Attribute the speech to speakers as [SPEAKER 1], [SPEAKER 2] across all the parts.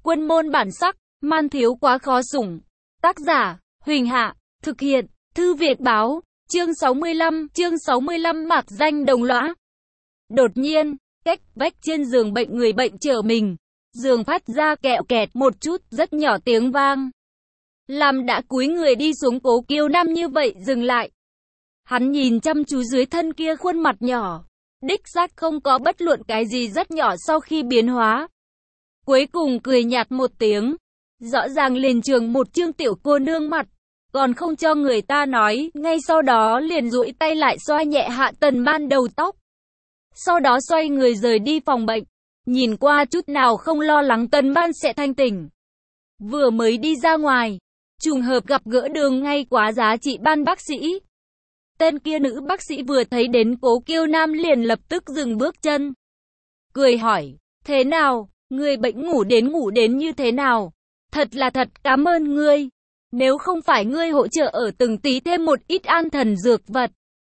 [SPEAKER 1] Quân môn bản sắc, man thiếu quá khó sủng. Tác giả, Huỳnh Hạ, thực hiện, Thư Việt Báo, chương 65 mạc danh đồng lõa. Đột nhiên, cách vách trên giường bệnh người bệnh trở mình. Giường phát ra kẹo kẹt một chút, rất nhỏ tiếng vang. Làm đã cúi người đi xuống, Cố Kiêu Nam như vậy dừng lại. Hắn nhìn chăm chú dưới thân kia khuôn mặt nhỏ. Đích xác không có bất luận cái gì rất nhỏ sau khi biến hóa. Cuối cùng cười nhạt một tiếng. Rõ ràng liền trường một chương tiểu cô nương mặt. Còn không cho người ta nói, ngay sau đó liền duỗi tay lại xoa nhẹ Hạ Tần Man đầu tóc. Sau đó xoay người rời đi phòng bệnh. Nhìn qua chút nào không lo lắng Tần Man sẽ thanh tỉnh. Vừa mới đi ra ngoài, trùng hợp gặp gỡ đường ngay quá giá trị ban bác sĩ. Tên kia nữ bác sĩ vừa thấy đến Cố Kiêu Nam liền lập tức dừng bước chân. Cười hỏi, thế nào, người bệnh ngủ đến như thế nào? Thật cảm ơn ngươi. Nếu không phải ngươi hỗ trợ ở từng tí thêm một ít an thần dược vật,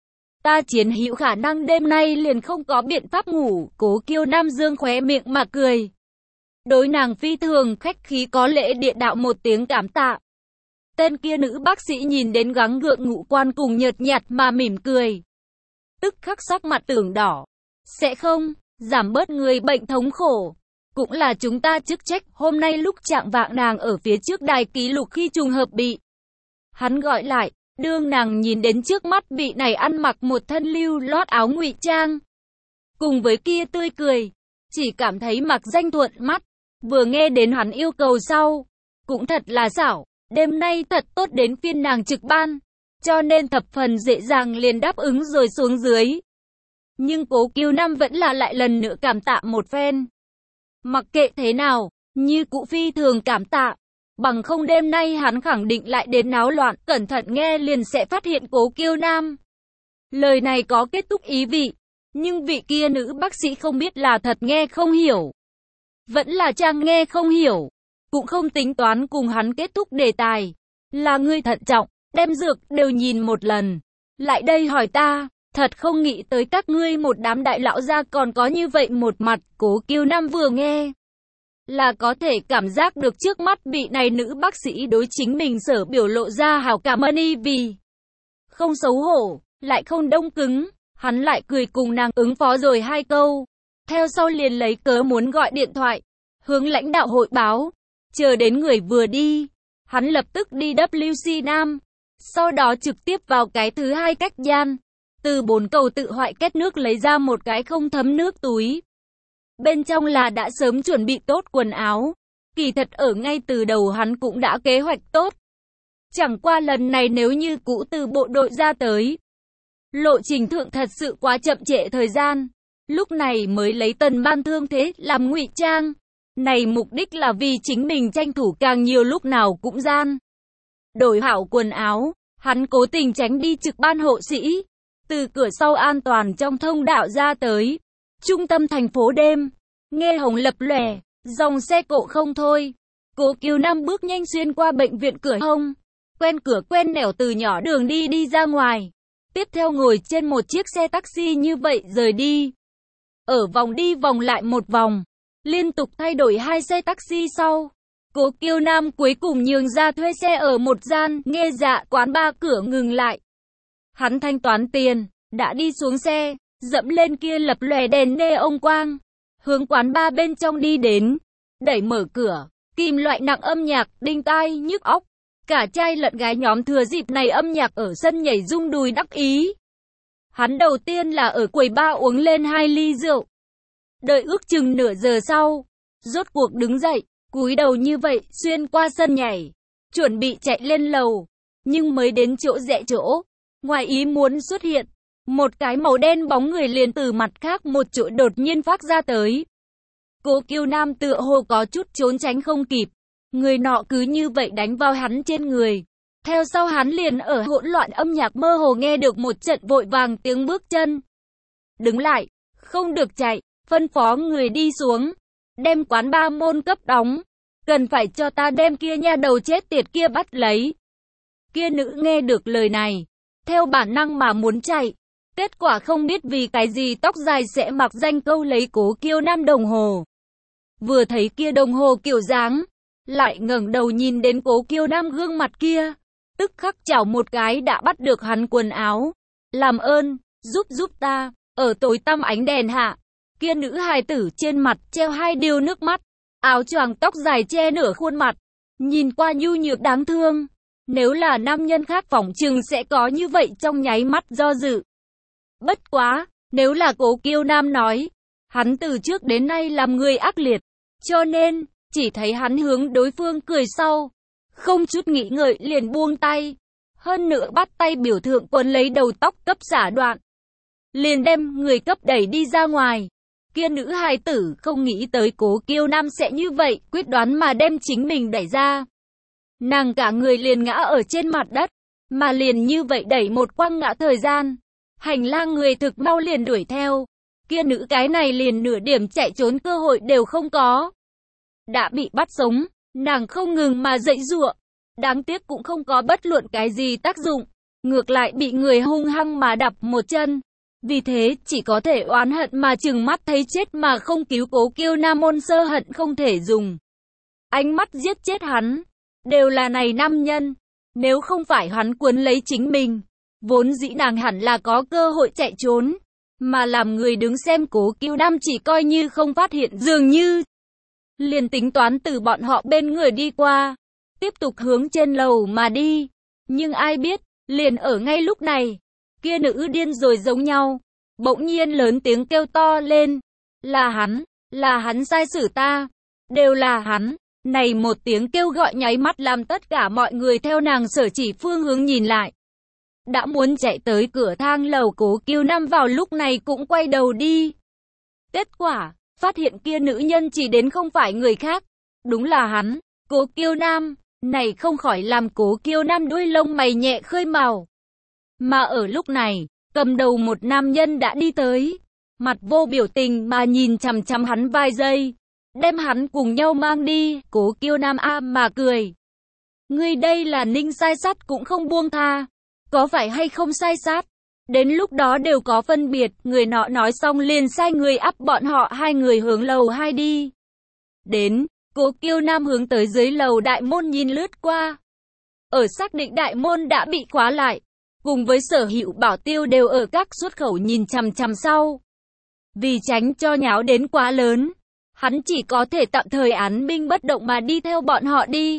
[SPEAKER 1] ta chiến hữu khả năng đêm nay liền không có biện pháp ngủ. Cố Kiêu Nam dương khóe miệng mà cười. Đối nàng phi thường khách khí có lễ địa đạo một tiếng cảm tạ. Tên kia nữ bác sĩ nhìn đến gắng gượng ngũ quan cùng nhợt nhạt mà mỉm cười. Tức khắc sắc mặt tưởng đỏ. Sẽ không, giảm bớt người bệnh thống khổ. Cũng là chúng ta chức trách. Hôm nay lúc trạng vạng nàng ở phía trước đài ký lục khi trùng hợp bị hắn gọi lại. Đương nàng nhìn đến trước mắt bị này ăn mặc một thân lưu lót áo ngụy trang. Cùng với kia tươi cười. Chỉ cảm thấy mặc danh thuận mắt. Vừa nghe đến hắn yêu cầu sau. Cũng thật là xảo. Đêm nay thật tốt đến phiên nàng trực ban. Cho nên thập phần dễ dàng liền đáp ứng rồi xuống dưới. Nhưng Cố Kiêu Nam vẫn là lại lần nữa cảm tạ một phen. Mặc kệ thế nào, như cụ phi thường cảm tạ. Bằng không đêm nay hắn khẳng định lại đến náo loạn. Cẩn thận nghe liền sẽ phát hiện Cố Kiêu Nam. Lời này có kết thúc ý vị. Nhưng vị kia nữ bác sĩ không biết là thật nghe không hiểu, vẫn là trang nghe không hiểu. Cũng không tính toán cùng hắn kết thúc đề tài. Là ngươi thận trọng, đem dược đều nhìn một lần. Lại đây hỏi ta, thật không nghĩ tới các ngươi một đám đại lão gia còn có như vậy một mặt. Cố Kiêu Nam vừa nghe là có thể cảm giác được trước mắt bị này nữ bác sĩ đối chính mình sở biểu lộ ra hảo cảm ơn y vì không xấu hổ, lại không đông cứng. Hắn lại cười cùng nàng ứng phó rồi hai câu. Theo sau liền lấy cớ muốn gọi điện thoại, hướng lãnh đạo hội báo. Chờ đến người vừa đi, hắn lập tức đi WC Nam. Sau đó trực tiếp vào cái thứ hai cách gian. Từ 4 cầu tự hoại két nước lấy ra một cái không thấm nước túi. Bên trong là đã sớm chuẩn bị tốt quần áo. Kỳ thật ở ngay từ đầu hắn cũng đã kế hoạch tốt. Chẳng qua lần này nếu như cũ từ bộ đội ra tới, lộ trình thượng thật sự quá chậm trễ thời gian. Lúc này mới lấy Tần Man thương thế làm ngụy trang. Này mục đích là vì chính mình tranh thủ càng nhiều lúc nào cũng gian. Đổi hảo quần áo, hắn cố tình tránh đi trực ban hộ sĩ. Từ cửa sau an toàn trong thông đạo ra tới trung tâm thành phố đêm. Nghe hồng lập lòe, dòng xe cộ không thôi. Cố Kiêu Nam bước nhanh xuyên qua bệnh viện cửa hông. Quen cửa quen nẻo từ nhỏ đường đi ra ngoài. Tiếp theo ngồi trên một chiếc xe taxi như vậy rời đi. Ở vòng đi vòng lại một vòng. Liên tục thay đổi 2 xe taxi sau. Cố Kiêu Nam cuối cùng nhường ra thuê xe ở một gian nghe dạ quán bar cửa ngừng lại. Hắn thanh toán tiền, đã đi xuống xe, dẫm lên kia lập lòe đèn neon quang. Hướng quán bar bên trong đi đến. Đẩy mở cửa, kim loại nặng âm nhạc, đinh tai, nhức óc. Cả trai lẫn gái nhóm thừa dịp này âm nhạc ở sân nhảy rung đùi đắc ý. Hắn đầu tiên là ở quầy bar uống lên 2 ly rượu. Đợi ước chừng nửa giờ sau, rốt cuộc đứng dậy, cúi đầu như vậy, xuyên qua sân nhảy, chuẩn bị chạy lên lầu. Nhưng mới đến chỗ rẽ chỗ, ngoài ý muốn xuất hiện, một cái màu đen bóng người liền từ mặt khác một chỗ đột nhiên phát ra tới. Cố Kiêu Nam tựa hồ có chút trốn tránh không kịp, người nọ cứ như vậy đánh vào hắn trên người. Theo sau hắn liền ở hỗn loạn âm nhạc mơ hồ nghe được một trận vội vàng tiếng bước chân. Đứng lại, không được chạy. Phân phó người đi xuống, đem quán bar môn cấp đóng, cần phải cho ta đem kia nha đầu chết tiệt kia bắt lấy. Kia nữ nghe được lời này, theo bản năng mà muốn chạy, kết quả không biết vì cái gì tóc dài sẽ mặc danh câu lấy Cố Kiêu Nam đồng hồ. vừa thấy kia đồng hồ kiểu dáng, lại ngẩng đầu nhìn đến Cố Kiêu Nam gương mặt kia, tức khắc chảo một cái đã bắt được hắn quần áo. Làm ơn, giúp ta, ở tối tăm ánh đèn hạ, kia nữ hài tử trên mặt treo hai điều nước mắt, áo choàng tóc dài che nửa khuôn mặt, nhìn qua nhu nhược đáng thương. Nếu là nam nhân khác phỏng chừng sẽ có như vậy trong nháy mắt do dự. Bất quá, nếu là Cố Kiêu Nam nói, hắn từ trước đến nay làm người ác liệt, cho nên, chỉ thấy hắn hướng đối phương cười sau, không chút nghĩ ngợi liền buông tay, hơn nữa bắt tay biểu thượng quấn lấy đầu tóc cấp xả đoạn, liền đem người cấp đẩy đi ra ngoài. Kia nữ hài tử không nghĩ tới Cố Kiêu Nam sẽ như vậy, quyết đoán mà đem chính mình đẩy ra. Nàng cả người liền ngã ở trên mặt đất, mà liền như vậy đẩy một quăng ngã thời gian. Hành lang người thực mau liền đuổi theo, kia nữ cái này liền nửa điểm chạy trốn cơ hội đều không có. Đã bị bắt sống, nàng không ngừng mà dãy giụa, đáng tiếc cũng không có bất luận cái gì tác dụng, ngược lại bị người hung hăng mà đập một chân. Vì thế chỉ có thể oán hận mà trừng mắt thấy chết mà không cứu. Cố Kiêu Nam ôn sơ hận không thể dùng ánh mắt giết chết hắn. Đều là này nam nhân, nếu không phải hắn cuốn lấy chính mình, vốn dĩ nàng hẳn là có cơ hội chạy trốn, mà làm người đứng xem Cố Kiêu Nam chỉ coi như không phát hiện, dường như liền tính toán từ bọn họ bên người đi qua, tiếp tục hướng trên lầu mà đi. Nhưng ai biết, liền ở ngay lúc này, kia nữ điên rồi giống nhau, bỗng nhiên lớn tiếng kêu to lên, là hắn sai xử ta, đều là hắn. Này một tiếng kêu gọi nháy mắt làm tất cả mọi người theo nàng sở chỉ phương hướng nhìn lại. Đã muốn chạy tới cửa thang lầu, Cố Kiêu Nam vào lúc này cũng quay đầu đi. Kết quả, phát hiện kia nữ nhân chỉ đến không phải người khác, đúng là hắn, Cố Kiêu Nam. Này không khỏi làm Cố Kiêu Nam đuôi lông mày nhẹ khơi màu. Mà ở lúc này, cầm đầu một nam nhân đã đi tới, mặt vô biểu tình mà nhìn chằm chằm hắn vài giây, đem hắn cùng nhau mang đi. Cố Kiêu Nam mà cười. Ngươi đây là ninh sai sát cũng không buông tha, có phải hay không sai sát? Đến lúc đó đều có phân biệt. Người nọ nói xong liền sai người áp bọn họ hai người hướng lầu 2 đi. Đến, Cố Kiêu Nam hướng tới dưới lầu đại môn nhìn lướt qua. Ở xác định đại môn đã bị khóa lại, cùng với sở hữu bảo tiêu đều ở các xuất khẩu nhìn chằm chằm sau. Vì tránh cho nháo đến quá lớn, hắn chỉ có thể tạm thời án binh bất động mà đi theo bọn họ đi.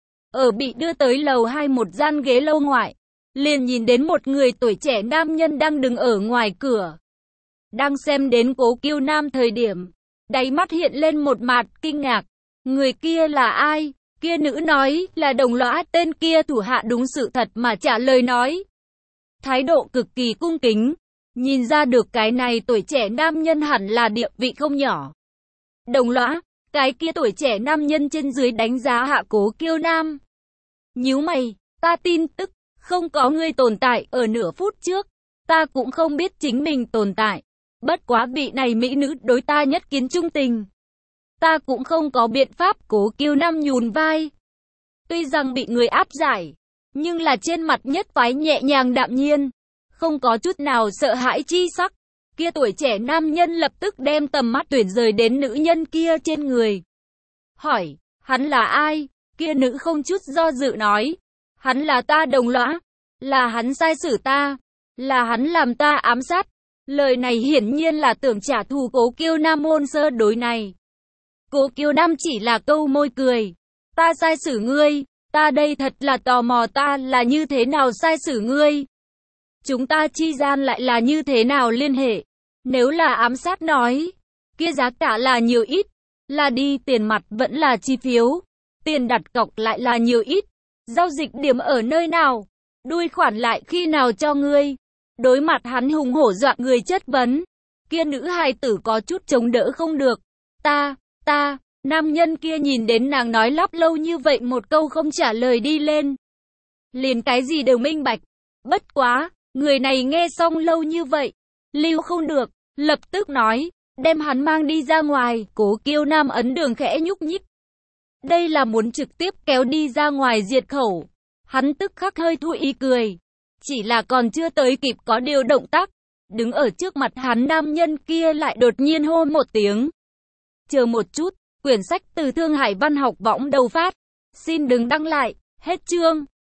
[SPEAKER 1] Ở bị đưa tới lầu 2 một gian ghế lâu ngoại, liền nhìn đến một người tuổi trẻ nam nhân đang đứng ở ngoài cửa. Đang xem đến Cố Kiêu Nam thời điểm, đáy mắt hiện lên một mặt kinh ngạc. Người kia là ai? Kia nữ nói là Đồng Lõa. Tên kia thủ hạ đúng sự thật mà trả lời nói, thái độ cực kỳ cung kính, nhìn ra được cái này tuổi trẻ nam nhân hẳn là địa vị không nhỏ. Đồng Lõa, cái kia tuổi trẻ nam nhân trên dưới đánh giá hạ Cố Kiêu Nam. Nhíu mày, ta tin tức không có ngươi tồn tại. Ở nửa phút trước, ta cũng không biết chính mình tồn tại. Bất quá vị này mỹ nữ đối ta nhất kiến trung tình, ta cũng không có biện pháp. Cố Kiêu Nam nhún vai. Tuy rằng bị người áp giải, nhưng là trên mặt nhất phái nhẹ nhàng đạm nhiên, không có chút nào sợ hãi chi sắc. Kia tuổi trẻ nam nhân lập tức đem tầm mắt tuyển rời đến nữ nhân kia trên người. Hỏi, hắn là ai? Kia nữ không chút do dự nói, hắn là ta Đồng Lõa, là hắn sai xử ta, là hắn làm ta ám sát. Lời này hiển nhiên là tưởng trả thù Cố Kiêu Nam ôn sơ đối này. Cố Kiêu Nam chỉ là câu môi cười. Ta sai xử ngươi, ta đây thật là tò mò ta là như thế nào sai xử ngươi. Chúng ta chi gian lại là như thế nào liên hệ? Nếu là ám sát nói, kia giá cả là nhiều ít? Là đi tiền mặt vẫn là chi phiếu? Tiền đặt cọc lại là nhiều ít? Giao dịch điểm ở nơi nào? Đuôi khoản lại khi nào cho ngươi? Đối mặt hắn hùng hổ dọa người chất vấn, kia nữ hài tử có chút chống đỡ không được. Ta, nam nhân kia nhìn đến nàng nói lắp lâu như vậy một câu không trả lời đi lên. Liền cái gì đều minh bạch. Bất quá, người này nghe xong lâu như vậy, lưu không được, lập tức nói, đem hắn mang đi ra ngoài. Cố Kiêu Nam ấn đường khẽ nhúc nhích. Đây là muốn trực tiếp kéo đi ra ngoài diệt khẩu. Hắn tức khắc hơi thu ý cười. Chỉ là còn chưa tới kịp có điều động tác, đứng ở trước mặt hắn nam nhân kia lại đột nhiên hô một tiếng. Chờ một chút, Quyển sách từ Thương Hải Văn học võng đầu phát. Xin đừng đăng lại. Hết chương.